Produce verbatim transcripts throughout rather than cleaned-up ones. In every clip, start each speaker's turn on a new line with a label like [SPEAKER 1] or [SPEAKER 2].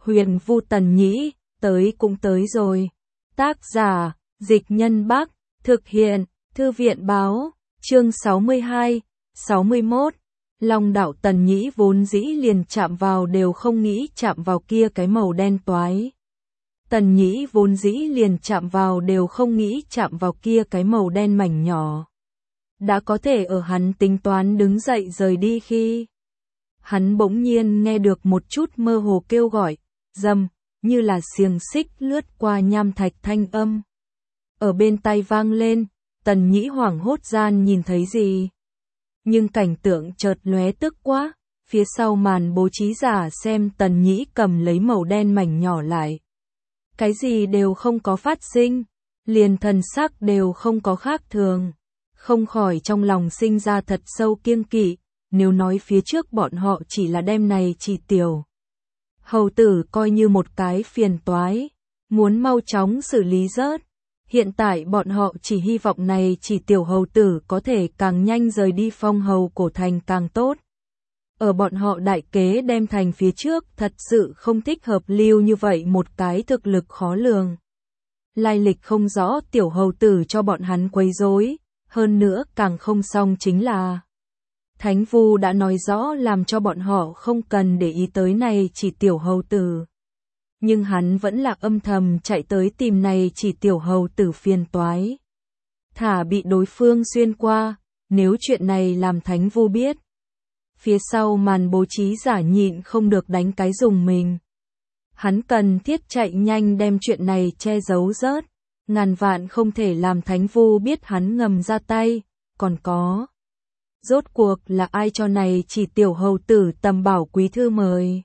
[SPEAKER 1] Huyền Vu Tần Nhĩ, tới cũng tới rồi. Tác giả, Dịch Nhân Bắc, thực hiện, Thư viện Báo, chương sáu mươi hai, sáu mươi mốt. Long đạo Tần Nhĩ vốn dĩ liền chạm vào đều không nghĩ chạm vào kia cái màu đen toái. Tần Nhĩ vốn dĩ liền chạm vào đều không nghĩ chạm vào kia cái màu đen mảnh nhỏ. Đã có thể ở hắn tính toán đứng dậy rời đi khi hắn bỗng nhiên nghe được một chút mơ hồ kêu gọi, rầm, như là xiềng xích lướt qua nham thạch thanh âm. Ở bên tai vang lên, Tần Nhĩ hoảng hốt gian nhìn thấy gì. Nhưng cảnh tượng chợt lóe tức quá, phía sau màn bố trí giả xem Tần Nhĩ cầm lấy màu đen mảnh nhỏ lại. Cái gì đều không có phát sinh, liền thần sắc đều không có khác thường. Không khỏi trong lòng sinh ra thật sâu kiêng kỵ, nếu nói phía trước bọn họ chỉ là đem này chỉ tiểu hầu tử coi như một cái phiền toái, muốn mau chóng xử lý rớt. Hiện tại bọn họ chỉ hy vọng này chỉ tiểu hầu tử có thể càng nhanh rời đi phong hầu cổ thành càng tốt. Ở bọn họ đại kế đem thành phía trước thật sự không thích hợp lưu như vậy một cái thực lực khó lường. Lai lịch không rõ tiểu hầu tử cho bọn hắn quấy rối, hơn nữa càng không xong chính là Thánh Vu đã nói rõ làm cho bọn họ không cần để ý tới này chỉ tiểu hầu tử. Nhưng hắn vẫn là âm thầm chạy tới tìm này chỉ tiểu hầu tử phiền toái. Thả bị đối phương xuyên qua, nếu chuyện này làm Thánh Vu biết. Phía sau màn bố trí giả nhịn không được đánh cái dùng mình. Hắn cần thiết chạy nhanh đem chuyện này che giấu rớt, ngàn vạn không thể làm Thánh Vu biết hắn ngầm ra tay, còn có. Rốt cuộc là ai cho này chỉ tiểu hầu tử tầm bảo quý thư mời.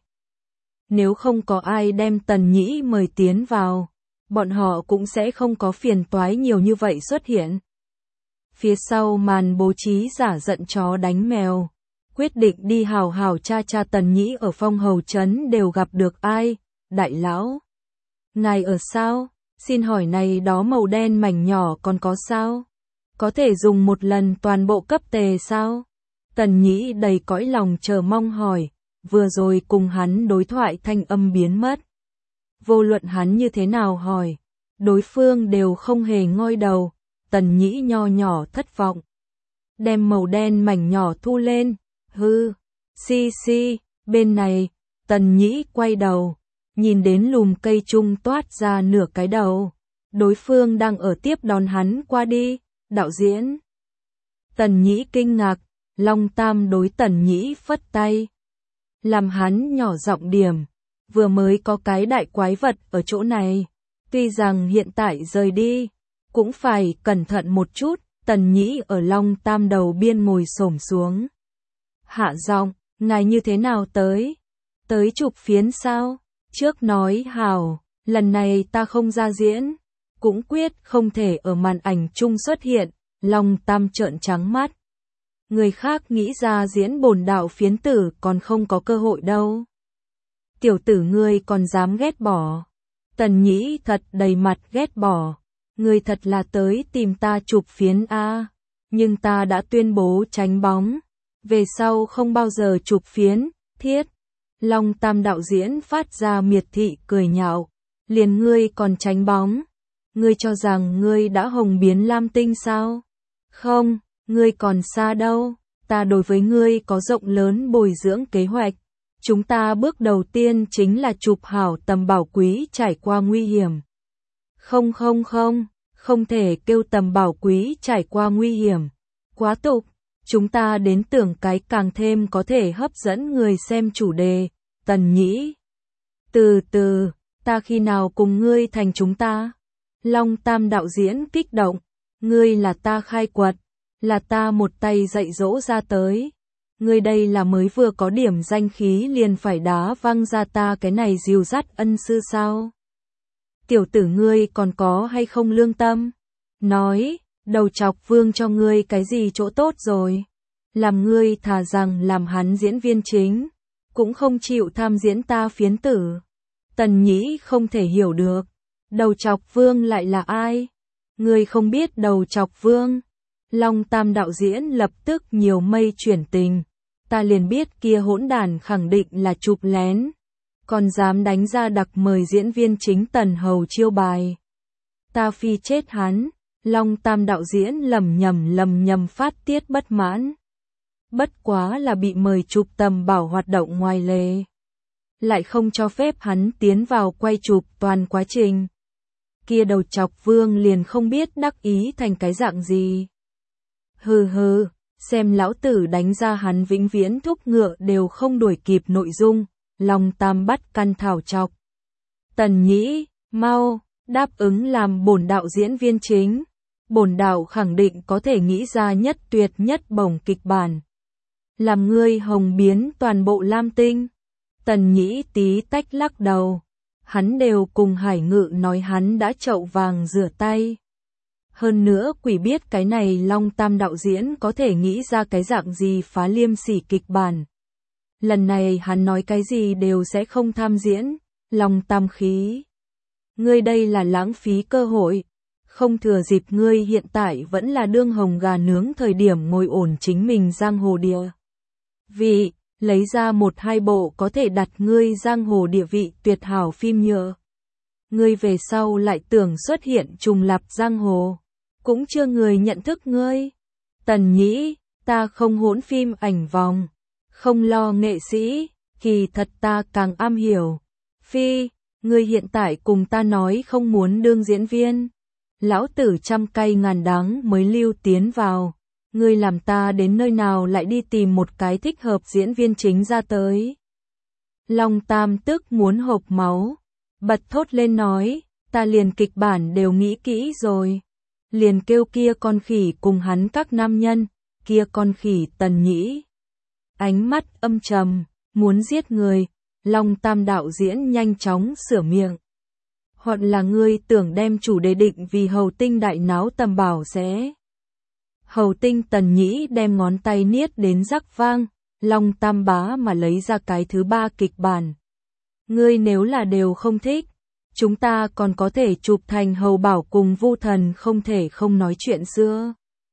[SPEAKER 1] Nếu không có ai đem Tần Nhĩ mời tiến vào, bọn họ cũng sẽ không có phiền toái nhiều như vậy xuất hiện. Phía sau màn bố trí giả giận chó đánh mèo, quyết định đi hào hào tra tra Tần Nhĩ ở phong hầu trấn đều gặp được ai, đại lão. Ngài ở sao? Xin hỏi này đó màu đen mảnh nhỏ còn có sao? Có thể dùng một lần toàn bộ cấp tề sao? Tần Nhĩ đầy cõi lòng chờ mong hỏi, vừa rồi cùng hắn đối thoại thanh âm biến mất. Vô luận hắn như thế nào hỏi, đối phương đều không hề ngoi đầu, Tần Nhĩ nho nhỏ thất vọng. Đem màu đen mảnh nhỏ thu lên, hư, si si, bên này, Tần Nhĩ quay đầu, nhìn đến lùm cây trung toát ra nửa cái đầu. Đối phương đang ở tiếp đón hắn qua đi, đạo diễn. Tần Nhĩ kinh ngạc, Long Tam đối Tần Nhĩ phất tay. Làm hắn nhỏ giọng điểm, vừa mới có cái đại quái vật ở chỗ này. Tuy rằng hiện tại rời đi, cũng phải cẩn thận một chút, Tần Nhĩ ở Long Tam đầu biên ngồi xổm xuống. Hạ giọng, ngài như thế nào tới? Tới chụp phiến sao? Trước nói hào, lần này ta không ra diễn, cũng quyết không thể ở màn ảnh chung xuất hiện, Long Tam trợn trắng mắt. Người khác nghĩ ra diễn bổn đạo phiến tử còn không có cơ hội đâu. Tiểu tử ngươi còn dám ghét bỏ. Tần Nhĩ thật đầy mặt ghét bỏ. Ngươi thật là tới tìm ta chụp phiến a, nhưng ta đã tuyên bố tránh bóng. Về sau không bao giờ chụp phiến, thiết. Long Tam đạo diễn phát ra miệt thị cười nhạo. Liền ngươi còn tránh bóng. Ngươi cho rằng ngươi đã hồng biến lam tinh sao? Không, ngươi còn xa đâu. Ta đối với ngươi có rộng lớn bồi dưỡng kế hoạch. Chúng ta bước đầu tiên chính là chụp hảo tầm bảo quý trải qua nguy hiểm. Không không không, không thể kêu tầm bảo quý trải qua nguy hiểm. Quá tục, chúng ta đến tưởng cái càng thêm có thể hấp dẫn người xem chủ đề. Tần Nhĩ. Từ từ, ta khi nào cùng ngươi thành chúng ta? Long Tam đạo diễn kích động. Ngươi là ta khai quật, là ta một tay dạy dỗ ra tới. Ngươi đây là mới vừa có điểm danh khí liền phải đá văng ra ta cái này dìu dắt ân sư sao? Tiểu tử ngươi còn có hay không lương tâm? Nói, đầu chọc vương cho ngươi cái gì chỗ tốt rồi? Làm ngươi thà rằng làm hắn diễn viên chính, cũng không chịu tham diễn ta phiến tử. Tần Nhĩ không thể hiểu được, đầu chọc vương lại là ai? Ngươi không biết đầu chọc vương? Long Tam đạo diễn lập tức nhiều mây chuyển tình. Ta liền biết kia hỗn đản khẳng định là chụp lén. còn dám đánh ra đặc mời diễn viên chính Tần Hầu chiêu bài. Ta phi chết hắn, Long Tam đạo diễn lầm nhầm lầm nhầm phát tiết bất mãn. Bất quá là bị mời chụp tầm bảo hoạt động ngoài lề. Lại không cho phép hắn tiến vào quay chụp toàn quá trình. Kia đầu chọc Vương liền không biết đắc ý thành cái dạng gì. Hừ hừ, xem lão tử đánh ra hắn vĩnh viễn thúc ngựa đều không đuổi kịp nội dung, Long Tam bắt căn thảo chọc. Tần Nhĩ, mau, đáp ứng làm bổn đạo diễn viên chính. Bổn đạo khẳng định có thể nghĩ ra nhất tuyệt nhất bổng kịch bản. Làm ngươi hồng biến toàn bộ Lam Tinh. Tần Nhĩ tí tách lắc đầu. Hắn đều cùng Hải Ngự nói hắn đã chậu vàng rửa tay. Hơn nữa quỷ biết cái này Long Tam đạo diễn có thể nghĩ ra cái dạng gì phá liêm sỉ kịch bản. Lần này hắn nói cái gì đều sẽ không tham diễn. Long Tam khí. Ngươi đây là lãng phí cơ hội. Không thừa dịp ngươi hiện tại vẫn là đương hồng gà nướng thời điểm ngồi ổn chính mình giang hồ địa vị, lấy ra một hai bộ có thể đặt ngươi giang hồ địa vị tuyệt hảo phim nhựa. Ngươi về sau lại tưởng xuất hiện trùng lặp giang hồ, cũng chưa người nhận thức ngươi. Tần Nhĩ, ta không hỗn phim ảnh vòng, không lo nghệ sĩ, kỳ thật ta càng am hiểu. Phi, ngươi hiện tại cùng ta nói không muốn đương diễn viên. Lão tử trăm cay ngàn đắng mới lưu tiến vào. Ngươi làm ta đến nơi nào lại đi tìm một cái thích hợp diễn viên chính ra tới. Long Tam tức muốn hộc máu. Bật thốt lên nói, ta liền kịch bản đều nghĩ kỹ rồi. Liền kêu kia con khỉ cùng hắn các nam nhân, kia con khỉ Tần Nhĩ. Ánh mắt âm trầm, muốn giết người. Long Tam đạo diễn nhanh chóng sửa miệng. Hoặc là ngươi tưởng đem chủ đề định vì hầu tinh đại náo tầm bảo sẽ. Hầu tinh Tần Nhĩ đem ngón tay niết đến rắc vang, Long Tam bá mà lấy ra cái thứ ba kịch bản. Ngươi nếu là đều không thích, chúng ta còn có thể chụp thành hầu bảo cùng Vu Thần không thể không nói chuyện xưa.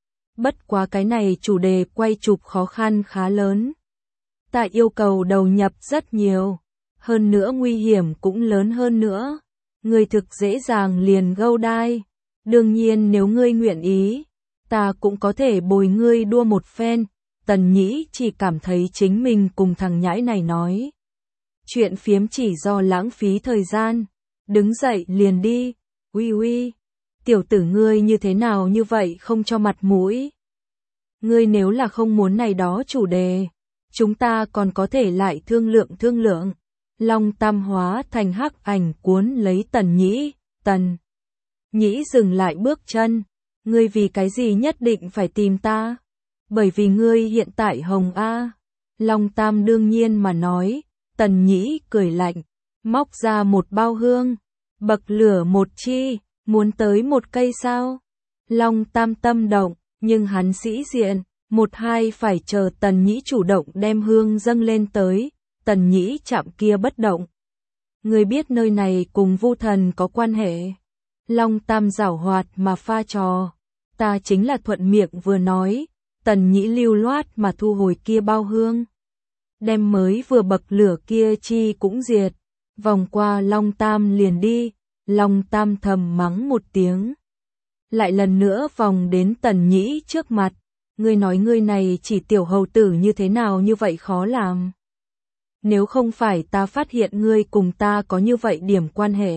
[SPEAKER 1] Bất quá cái này chủ đề quay chụp khó khăn khá lớn. Ta yêu cầu đầu nhập rất nhiều, hơn nữa nguy hiểm cũng lớn hơn nữa. Ngươi thực dễ dàng liền gâu đai. Đương nhiên nếu ngươi nguyện ý, ta cũng có thể bồi ngươi đua một phen. Tần Nhĩ chỉ cảm thấy chính mình cùng thằng nhãi này nói chuyện phiếm chỉ do lãng phí thời gian. Đứng dậy liền đi. Uy uy, tiểu tử ngươi như thế nào như vậy không cho mặt mũi. Ngươi nếu là không muốn này đó chủ đề, chúng ta còn có thể lại thương lượng thương lượng. Long Tam hóa thành hắc ảnh cuốn lấy Tần Nhĩ. Tần Nhĩ dừng lại bước chân. Ngươi vì cái gì nhất định phải tìm ta? Bởi vì ngươi hiện tại hồng a. Long Tam đương nhiên mà nói. Tần Nhĩ cười lạnh, móc ra một bao hương, bậc lửa một chi, muốn tới một cây sao? Long Tam tâm động, nhưng hắn sĩ diện, một hai phải chờ Tần Nhĩ chủ động đem hương dâng lên tới. Tần Nhĩ chạm kia bất động. Ngươi biết nơi này cùng Vu Thần có quan hệ. Long Tam giảo hoạt mà pha trò. Ta chính là thuận miệng vừa nói. Tần Nhĩ lưu loát mà thu hồi kia bao hương. Đem mới vừa bậc lửa kia chi cũng diệt. Vòng qua Long Tam liền đi. Long Tam thầm mắng một tiếng. Lại lần nữa vòng đến Tần Nhĩ trước mặt. Ngươi nói ngươi này chỉ tiểu hầu tử như thế nào như vậy khó làm. Nếu không phải ta phát hiện ngươi cùng ta có như vậy điểm quan hệ.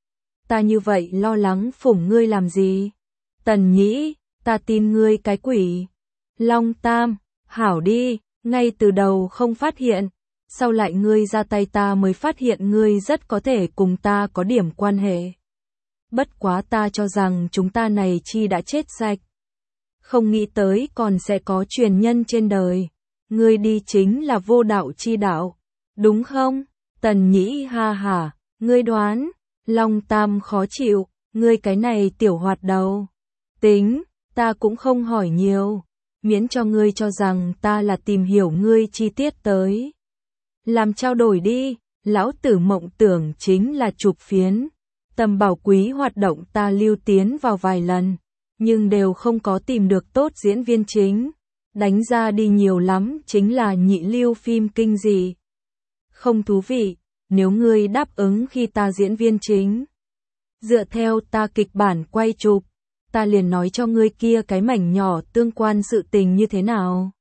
[SPEAKER 1] Ta như vậy lo lắng phủng ngươi làm gì? Tần Nhĩ, ta tin ngươi cái quỷ. Long Tam, hảo đi, ngay từ đầu không phát hiện. Sau lại ngươi ra tay ta mới phát hiện ngươi rất có thể cùng ta có điểm quan hệ. Bất quá ta cho rằng chúng ta này chi đã chết sạch. Không nghĩ tới còn sẽ có truyền nhân trên đời. Ngươi đi chính là vô đạo chi đạo. Đúng không? Tần Nhĩ ha hả, ngươi đoán. Long Tam khó chịu, ngươi cái này tiểu hoạt đầu. Tính, ta cũng không hỏi nhiều. Miễn cho ngươi cho rằng ta là tìm hiểu ngươi chi tiết tới. Làm trao đổi đi, lão tử mộng tưởng chính là chụp phiến. Tầm bảo quý hoạt động ta lưu tiến vào vài lần, nhưng đều không có tìm được tốt diễn viên chính. Đánh ra đi nhiều lắm chính là nhị lưu phim kinh dị. Không thú vị, nếu ngươi đáp ứng khi ta diễn viên chính. Dựa theo ta kịch bản quay chụp, ta liền nói cho ngươi kia cái mảnh nhỏ tương quan sự tình như thế nào.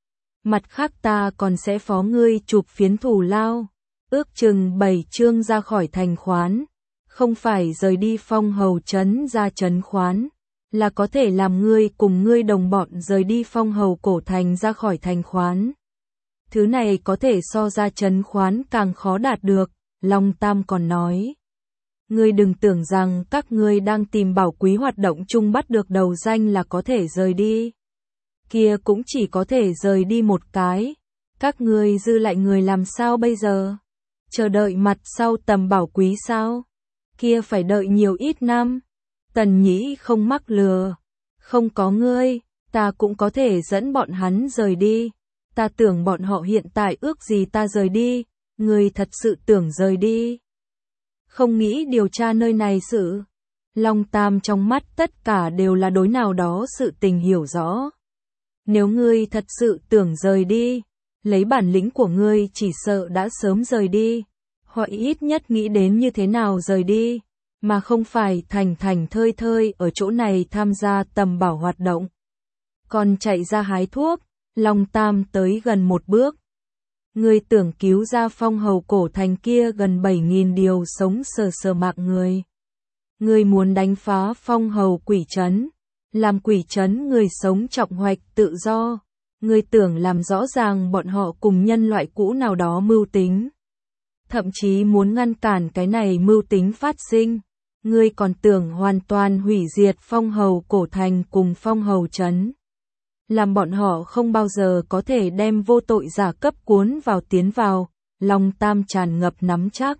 [SPEAKER 1] Mặt khác ta còn sẽ phó ngươi chụp phiến thù lao, ước chừng bảy chương ra khỏi thành khoán, không phải rời đi Phong Hầu trấn ra trấn khoán, là có thể làm ngươi cùng ngươi đồng bọn rời đi Phong Hầu cổ thành ra khỏi thành khoán. Thứ này có thể so ra trấn khoán càng khó đạt được, Long Tam còn nói. Ngươi đừng tưởng rằng các ngươi đang tìm bảo quý hoạt động chung bắt được đầu danh là có thể rời đi. Kia cũng chỉ có thể rời đi một cái. Các ngươi dư lại người làm sao bây giờ? Chờ đợi mặt sau tầm bảo quý sao? Kia phải đợi nhiều ít năm. Tần Nhĩ không mắc lừa. Không có ngươi, ta cũng có thể dẫn bọn hắn rời đi. Ta tưởng bọn họ hiện tại ước gì ta rời đi. Ngươi thật sự tưởng rời đi. Không nghĩ điều tra nơi này sự. Long Tam trong mắt tất cả đều là đối nào đó sự tình hiểu rõ. Nếu ngươi thật sự tưởng rời đi, lấy bản lĩnh của ngươi chỉ sợ đã sớm rời đi, hoặc ít nhất nghĩ đến như thế nào rời đi, mà không phải thành thành thơi thơi ở chỗ này tham gia tầm bảo hoạt động. Còn chạy ra hái thuốc, Long Tam tới gần một bước. Ngươi tưởng cứu ra Phong Hầu cổ thành kia gần bảy nghìn điều sống sờ sờ mạng người. Ngươi muốn đánh phá Phong Hầu quỷ trấn, làm quỷ trấn người sống trọng hoạch tự do. Ngươi tưởng làm rõ ràng bọn họ cùng nhân loại cũ nào đó mưu tính. Thậm chí muốn ngăn cản cái này mưu tính phát sinh. Ngươi còn tưởng hoàn toàn hủy diệt Phong Hầu cổ thành cùng Phong Hầu trấn. Làm bọn họ không bao giờ có thể đem vô tội giả cấp cuốn vào tiến vào. Long Tam tràn ngập nắm chắc.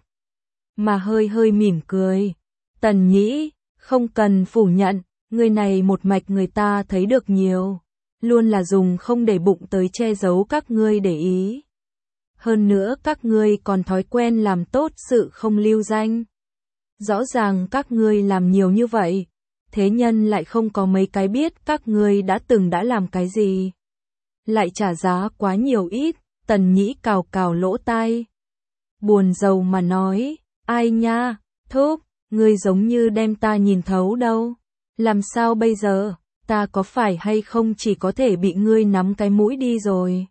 [SPEAKER 1] Mà hơi hơi mỉm cười. Tần Nhĩ, không cần phủ nhận, người này một mạch người ta thấy được nhiều. Luôn là dùng không để bụng tới che giấu các ngươi để ý. Hơn nữa các ngươi còn thói quen làm tốt sự không lưu danh. Rõ ràng các ngươi làm nhiều như vậy, thế nhân lại không có mấy cái biết các ngươi đã từng đã làm cái gì. Lại trả giá quá nhiều ít, Tần Nhĩ cào cào lỗ tai. Buồn rầu mà nói, ai nha, thúc, ngươi giống như đem ta nhìn thấu đâu. Làm sao bây giờ, ta có phải hay không chỉ có thể bị ngươi nắm cái mũi đi rồi.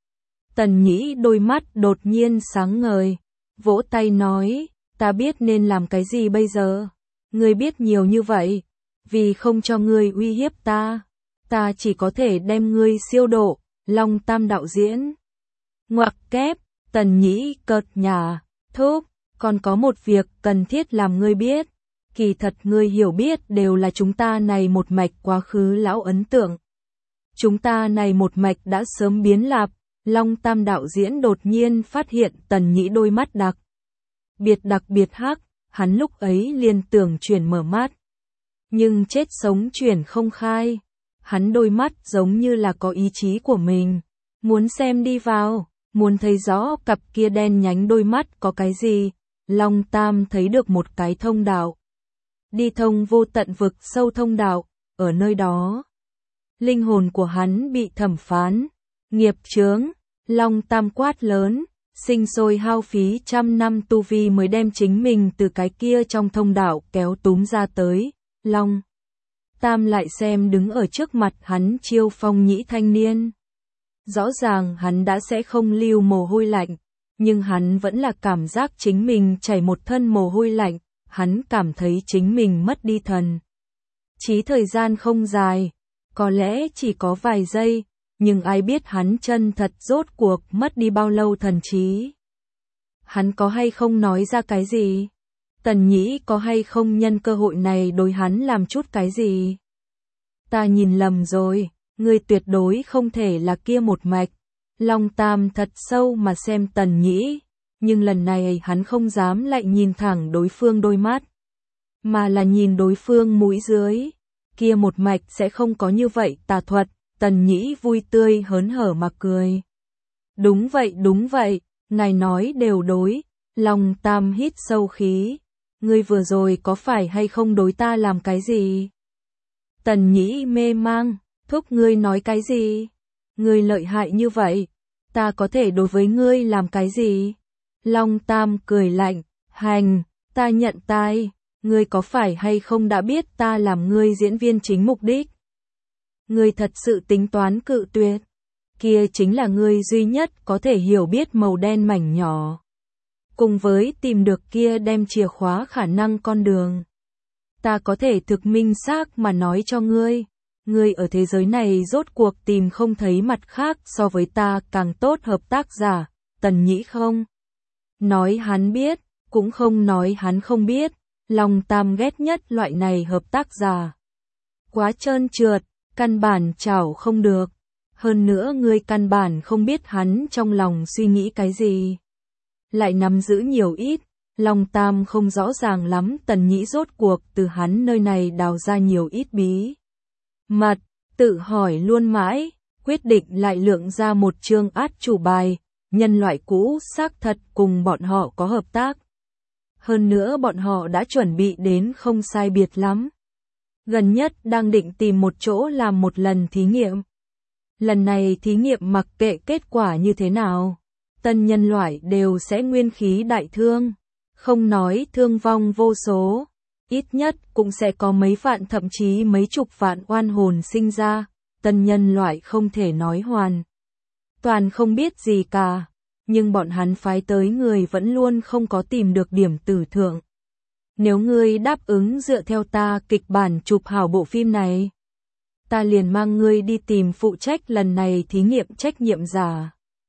[SPEAKER 1] Tần Nhĩ đôi mắt đột nhiên sáng ngời, vỗ tay nói, ta biết nên làm cái gì bây giờ. Ngươi biết nhiều như vậy, vì không cho ngươi uy hiếp ta, ta chỉ có thể đem ngươi siêu độ. Long Tam đạo diễn. Ngoặc kép, Tần Nhĩ cợt nhả, thúc, còn có một việc cần thiết làm ngươi biết. Kỳ thật ngươi hiểu biết đều là chúng ta này một mạch quá khứ lão ấn tượng. Chúng ta này một mạch đã sớm biến lạp. Long Tam đạo diễn đột nhiên phát hiện Tần Nhĩ đôi mắt đặc biệt đặc biệt hắc, hắn lúc ấy liền tưởng chuyển mở mắt. Nhưng chết sống chuyển không khai. Hắn đôi mắt giống như là có ý chí của mình. Muốn xem đi vào, muốn thấy rõ cặp kia đen nhánh đôi mắt có cái gì. Long Tam thấy được một cái thông đạo. Đi thông vô tận vực sâu thông đạo, ở nơi đó. Linh hồn của hắn bị thẩm phán, nghiệp chướng, Long Tam quát lớn, sinh sôi hao phí trăm năm tu vi mới đem chính mình từ cái kia trong thông đạo kéo túm ra tới. Long Tam lại xem đứng ở trước mặt hắn Chiêu Phong Nhĩ thanh niên. Rõ ràng hắn đã sẽ không lưu mồ hôi lạnh, nhưng hắn vẫn là cảm giác chính mình chảy một thân mồ hôi lạnh, hắn cảm thấy chính mình mất đi thần. Chí thời gian không dài, có lẽ chỉ có vài giây, nhưng ai biết hắn chân thật rốt cuộc mất đi bao lâu thần trí. Hắn có hay không nói ra cái gì? Tần Nhĩ có hay không nhân cơ hội này đối hắn làm chút cái gì? Ta nhìn lầm rồi, ngươi tuyệt đối không thể là kia một mạch. Long Tam thật sâu mà xem Tần Nhĩ, nhưng lần này hắn không dám lại nhìn thẳng đối phương đôi mắt, mà là nhìn đối phương mũi dưới. Kia một mạch sẽ không có như vậy tà thuật. Tần Nhĩ vui tươi hớn hở mà cười. Đúng vậy đúng vậy, ngài nói đều đối. Long Tam hít sâu khí. Ngươi vừa rồi có phải hay không đối ta làm cái gì? Tần Nhĩ mê mang, thúc ngươi nói cái gì? Ngươi lợi hại như vậy, ta có thể đối với ngươi làm cái gì? Long Tam cười lạnh, hành, ta nhận tai, ngươi có phải hay không đã biết ta làm ngươi diễn viên chính mục đích? Ngươi thật sự tính toán cự tuyệt, kia chính là ngươi duy nhất có thể hiểu biết màu đen mảnh nhỏ. Cùng với tìm được kia đem chìa khóa khả năng con đường. Ta có thể thực minh xác mà nói cho ngươi, ngươi ở thế giới này rốt cuộc tìm không thấy mặt khác so với ta càng tốt hợp tác giả, Tần Nhĩ không? Nói hắn biết, cũng không nói hắn không biết, Long Tam ghét nhất loại này hợp tác giả. Quá trơn trượt, căn bản chảo không được. Hơn nữa ngươi căn bản không biết hắn trong lòng suy nghĩ cái gì. Lại nắm giữ nhiều ít, Long Tam không rõ ràng lắm Tần Nhĩ rốt cuộc từ hắn nơi này đào ra nhiều ít bí mật, tự hỏi luôn mãi, quyết định lại lượng ra một chương át chủ bài, nhân loại cũ xác thật cùng bọn họ có hợp tác. Hơn nữa bọn họ đã chuẩn bị đến không sai biệt lắm. Gần nhất đang định tìm một chỗ làm một lần thí nghiệm. Lần này thí nghiệm mặc kệ kết quả như thế nào, tân nhân loại đều sẽ nguyên khí đại thương, không nói thương vong vô số, ít nhất cũng sẽ có mấy vạn thậm chí mấy chục vạn oan hồn sinh ra, tân nhân loại không thể nói hoàn toàn không biết gì cả, nhưng bọn hắn phái tới người vẫn luôn không có tìm được điểm tử thượng. Nếu ngươi đáp ứng dựa theo ta kịch bản chụp hảo bộ phim này, ta liền mang ngươi đi tìm phụ trách lần này thí nghiệm trách nhiệm giả.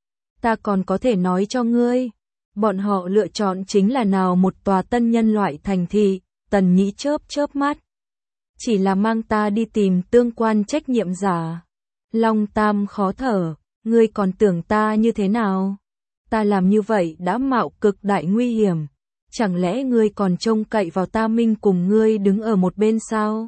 [SPEAKER 1] Ta còn có thể nói cho ngươi, bọn họ lựa chọn chính là nào một tòa tân nhân loại thành thị. Tần Nhĩ chớp chớp mắt. Chỉ là mang ta đi tìm tương quan trách nhiệm giả. Long Tam khó thở, ngươi còn tưởng ta như thế nào? Ta làm như vậy đã mạo cực đại nguy hiểm. Chẳng lẽ ngươi còn trông cậy vào ta minh cùng ngươi đứng ở một bên sao?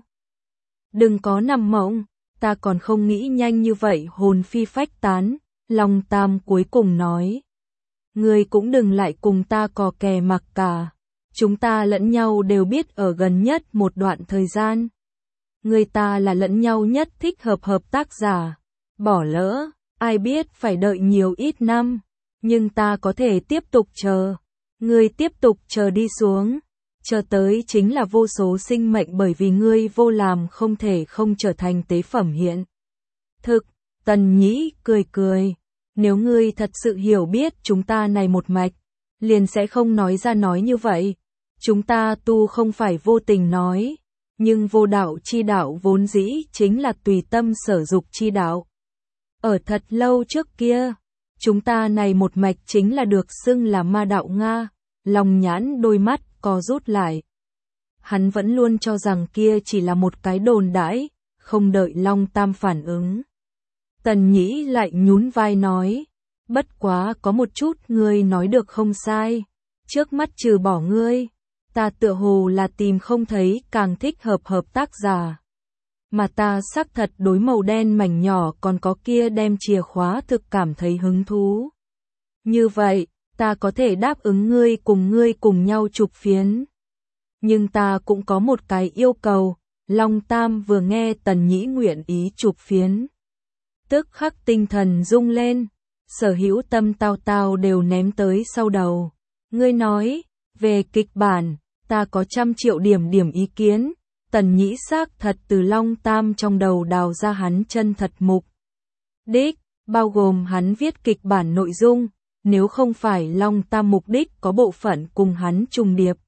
[SPEAKER 1] Đừng có nằm mộng, ta còn không nghĩ nhanh như vậy hồn phi phách tán. Long Tam cuối cùng nói. Ngươi cũng đừng lại cùng ta cò kè mặc cả. Chúng ta lẫn nhau đều biết ở gần nhất một đoạn thời gian. Người ta là lẫn nhau nhất thích hợp hợp tác giả. Bỏ lỡ, ai biết phải đợi nhiều ít năm. Nhưng ta có thể tiếp tục chờ. Ngươi tiếp tục chờ đi xuống. Chờ tới chính là vô số sinh mệnh bởi vì ngươi vô làm không thể không trở thành tế phẩm hiện. Thực, Tần Nhĩ cười cười. Nếu ngươi thật sự hiểu biết chúng ta này một mạch, liền sẽ không nói ra nói như vậy. Chúng ta tu không phải vô tình nói, nhưng vô đạo chi đạo vốn dĩ chính là tùy tâm sở dục chi đạo. Ở thật lâu trước kia, chúng ta này một mạch chính là được xưng là ma đạo Nga, lòng nhãn đôi mắt co rút lại. Hắn vẫn luôn cho rằng kia chỉ là một cái đồn đãi, không đợi Long Tam phản ứng. Tần Nhĩ lại nhún vai nói, bất quá có một chút ngươi nói được không sai, trước mắt trừ bỏ ngươi. Ta tựa hồ là tìm không thấy càng thích hợp hợp tác giả. Mà ta xác thật đối màu đen mảnh nhỏ còn có kia đem chìa khóa thực cảm thấy hứng thú. Như vậy, ta có thể đáp ứng ngươi cùng ngươi cùng nhau chụp phiến. Nhưng ta cũng có một cái yêu cầu. Long Tam vừa nghe Tần Nhĩ nguyện ý chụp phiến. Tức khắc tinh thần rung lên. Sở hữu tâm tao tao đều ném tới sau đầu. Ngươi nói, về kịch bản. Ta có trăm triệu điểm điểm ý kiến. Tần Nhĩ xác thật từ Long Tam trong đầu đào ra hắn chân thật mục đích, bao gồm hắn viết kịch bản nội dung, nếu không phải Long Tam mục đích có bộ phận cùng hắn trùng điệp.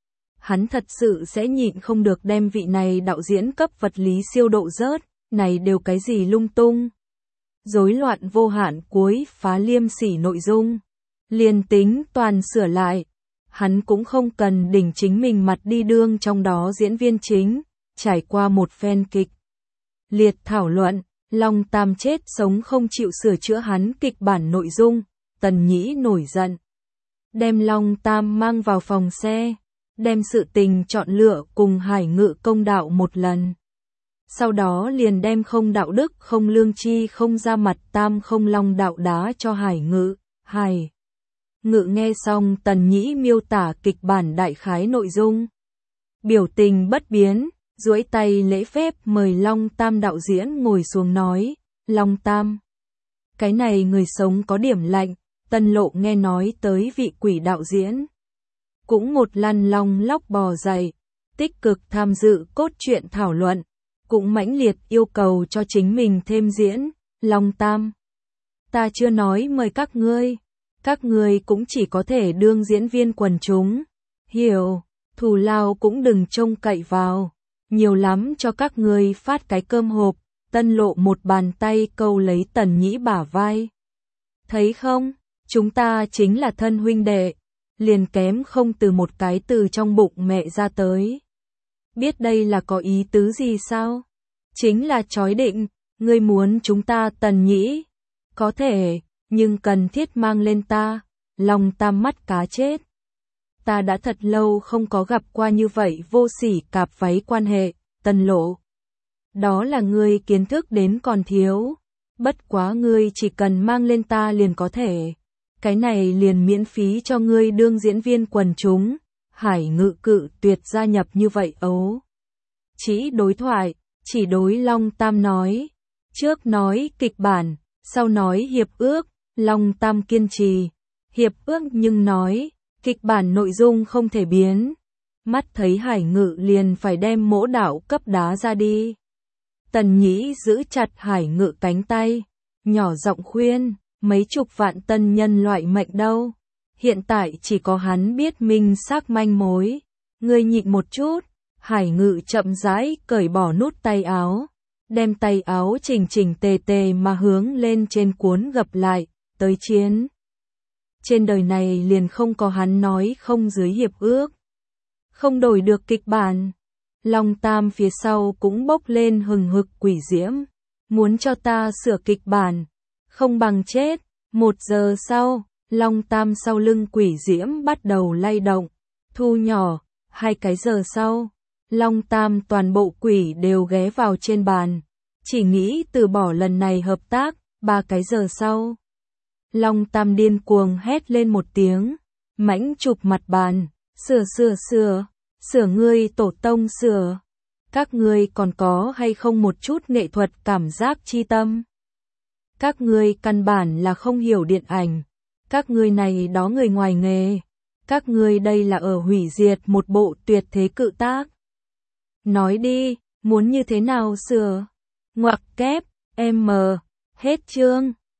[SPEAKER 1] Hắn thật sự sẽ nhịn không được đem vị này đạo diễn cấp vật lý siêu độ rớt, này đều cái gì lung tung. Rối loạn vô hạn cuối phá liêm sỉ nội dung, liền tính toàn sửa lại. Hắn cũng không cần đỉnh chính mình mặt đi đương trong đó diễn viên chính, trải qua một phen kịch liệt thảo luận, Long Tam chết sống không chịu sửa chữa hắn kịch bản nội dung, Tần Nhĩ nổi giận. Đem Long Tam mang vào phòng xe, đem sự tình chọn lựa cùng Hải Ngự công đạo một lần. Sau đó liền đem không đạo đức không lương chi không ra mặt Tam không Long đạo đá cho Hải Ngự, Hải Ngự nghe xong Tần Nhĩ miêu tả kịch bản đại khái nội dung. Biểu tình bất biến, duỗi tay lễ phép mời Long Tam đạo diễn ngồi xuống nói, Long Tam. Cái này người sống có điểm lạnh, Tân Lộ nghe nói tới vị quỷ đạo diễn, cũng một lăn long lóc bò dậy, tích cực tham dự cốt truyện thảo luận, cũng mãnh liệt yêu cầu cho chính mình thêm diễn. Long Tam, ta chưa nói mời các ngươi, các ngươi cũng chỉ có thể đương diễn viên quần chúng, hiểu, thù lao cũng đừng trông cậy vào, nhiều lắm cho các ngươi phát cái cơm hộp. Tân Lộ một bàn tay câu lấy Tần Nhĩ bả vai. Thấy không, chúng ta chính là thân huynh đệ, liền kém không từ một cái từ trong bụng mẹ ra tới. Biết đây là có ý tứ gì sao? Chính là chói định, ngươi muốn chúng ta Tần Nhĩ. Có thể, nhưng cần thiết mang lên ta. Long Tam mắt cá chết. Ta đã thật lâu không có gặp qua như vậy vô sỉ cạp váy quan hệ. Tân Lộ, đó là ngươi kiến thức đến còn thiếu. Bất quá ngươi chỉ cần mang lên ta liền có thể. Cái này liền miễn phí cho ngươi đương diễn viên quần chúng. Hải Ngự cự tuyệt gia nhập như vậy ấu. Chỉ đối thoại, chỉ đối Long Tam nói. Trước nói kịch bản, sau nói hiệp ước. Long Tam kiên trì. Hiệp ước nhưng nói, kịch bản nội dung không thể biến. Mắt thấy Hải Ngự liền phải đem mỗ đạo cấp đá ra đi. Tần Nhĩ giữ chặt Hải Ngự cánh tay, nhỏ giọng khuyên, mấy chục vạn tân nhân loại mệnh đâu. Hiện tại chỉ có hắn biết minh xác manh mối. Ngươi nhịn một chút. Hải Ngự chậm rãi cởi bỏ nút tay áo, đem tay áo chỉnh chỉnh tề tề mà hướng lên trên cuốn gập lại, tới chiến. Trên đời này liền không có hắn nói không dưới hiệp ước, không đổi được kịch bản. Long Tam phía sau cũng bốc lên hừng hực quỷ diễm, muốn cho ta sửa kịch bản, không bằng chết. Một giờ sau, Long Tam sau lưng quỷ diễm bắt đầu lay động, thu nhỏ. Hai cái giờ sau, Long Tam toàn bộ quỷ đều ghé vào trên bàn, chỉ nghĩ từ bỏ lần này hợp tác. Ba cái giờ sau, Long Tam điên cuồng hét lên một tiếng, mãnh chụp mặt bàn, sửa sửa sửa, sửa ngươi tổ tông sửa. Các ngươi còn có hay không một chút nghệ thuật cảm giác chi tâm? Các ngươi căn bản là không hiểu điện ảnh, các ngươi này đó người ngoài nghề, các ngươi đây là ở hủy diệt một bộ tuyệt thế cự tác. Nói đi, muốn như thế nào sửa? Ngoặc kép, em, hết chương.